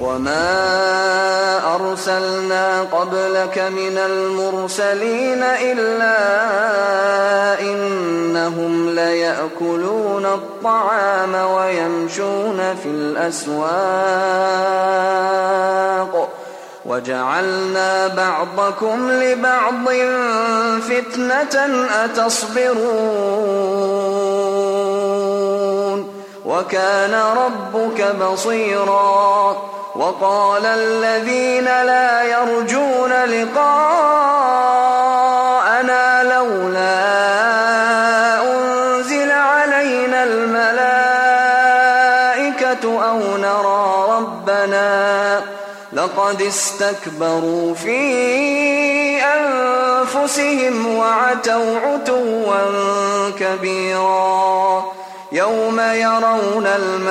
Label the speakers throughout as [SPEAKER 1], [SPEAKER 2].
[SPEAKER 1] وما أرسلنا قبلك من المرسلين إلا إنهم ليأكلون الطعام ويمشون في الأسواق وجعلنا بعضكم لبعض فتنة أتصبرون وكان ربك بصيرا. وقال الذين لا يرجون لقاءنا لولا أنزل علينا الملائكة أو نرى ربنا لقد استكبروا في أنفسهم وعتوا عتوا كبيرا. يوم يرون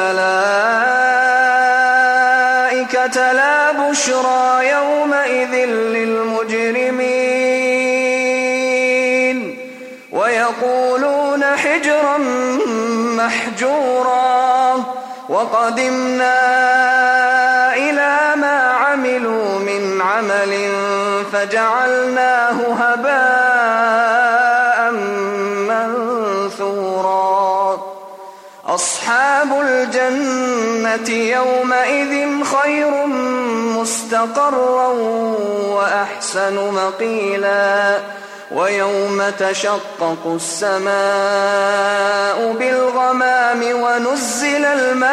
[SPEAKER 1] الملائكة لا بشرى يومئذ للمجرمين ويقولون حجرا محجورا. وقدمنا إلى ما عملوا من عمل فجعلناه هباء منثورا. أصحاب الجنة يومئذ خير مستقرا وأحسن مقيلا. ويوم تشقق السماء بالغمام ونزل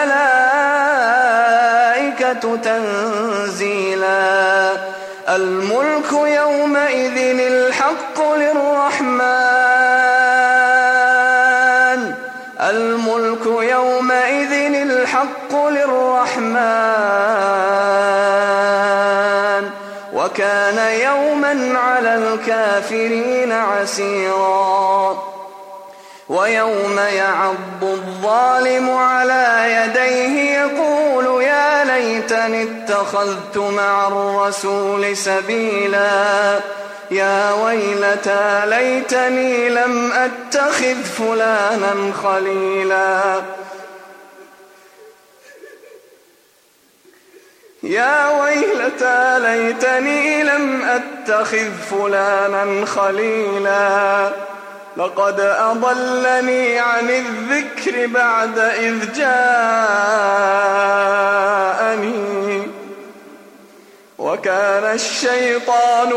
[SPEAKER 1] الملائكة تنزيلا. الملك يومئذ الحق للرحمن وكان يوما على الكافرين عسيرا. ويوم يعض الظالم على يديه يقول يا ليتني اتخذت مع الرسول سبيلا. يا ويلتى ليتني لم أتخذ فلانا خليلا. يا ويلتى ليتني لم أتخذ فلانا خليلا. لقد أضلني عن الذكر بعد إذ جاءني وكان الشيطان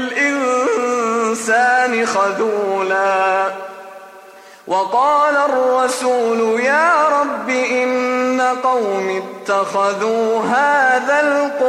[SPEAKER 1] للإنسان خذولا. وقال الرسول يا رب إن قوم اتخذوا هذا القرآن